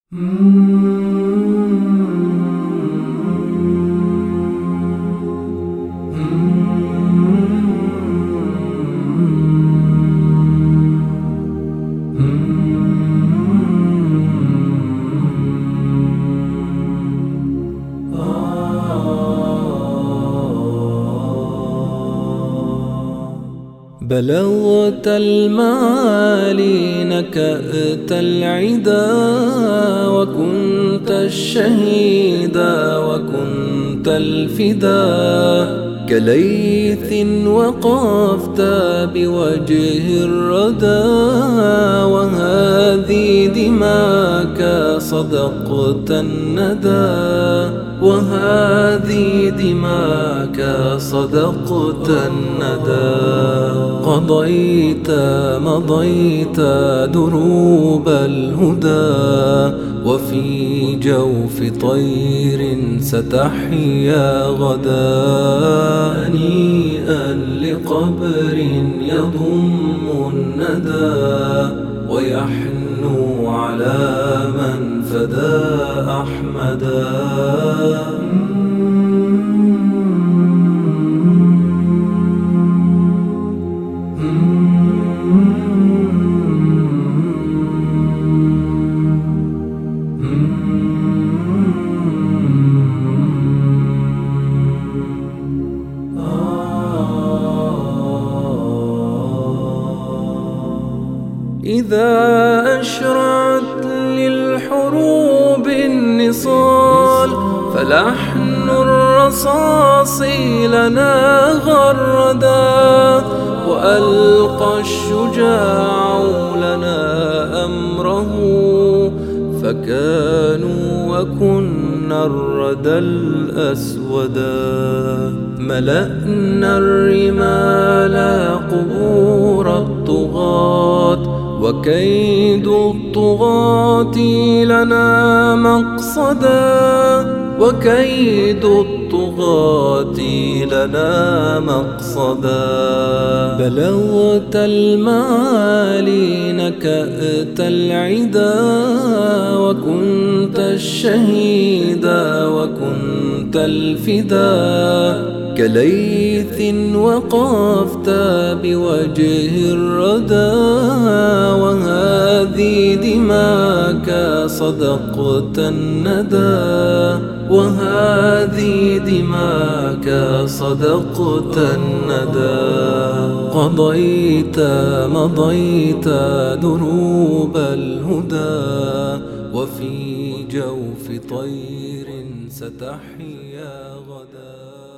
بلغت المعالي نكأت العدا، وكنت الشهيدا وكنت الفدا، كليث وقفت بوجه الردى، وهذه دماك صدقت الندى، وهذه دماك صدقت الندى. مضيت دروب الهدى، وفي جوف طير ستحيا غدا، هنيئا لقبر يضم الندى، ويحنو على من فدى أحمدا. إذا أشرعت للحروب النصال، فلحن الرصاص لنا غردا، وألقى الشجاع لنا أمره، فكانوا وكنا الردى الأسودا. ملأنا الرمال قبور الطغاة، وكيد الطغاة لنا مقصدا، وكيد الطغاة لنا مقصدا. بلغت المعالي نكأت العدا، وكنت الشهيدا وكنت الفدا، كليث وقفت بوجه الردى، وهذه دماك صدقت الندى، وهذه دماك صدقت الندى. مضيت دروب الهدى، وفي جوف طير ستحيا غدا.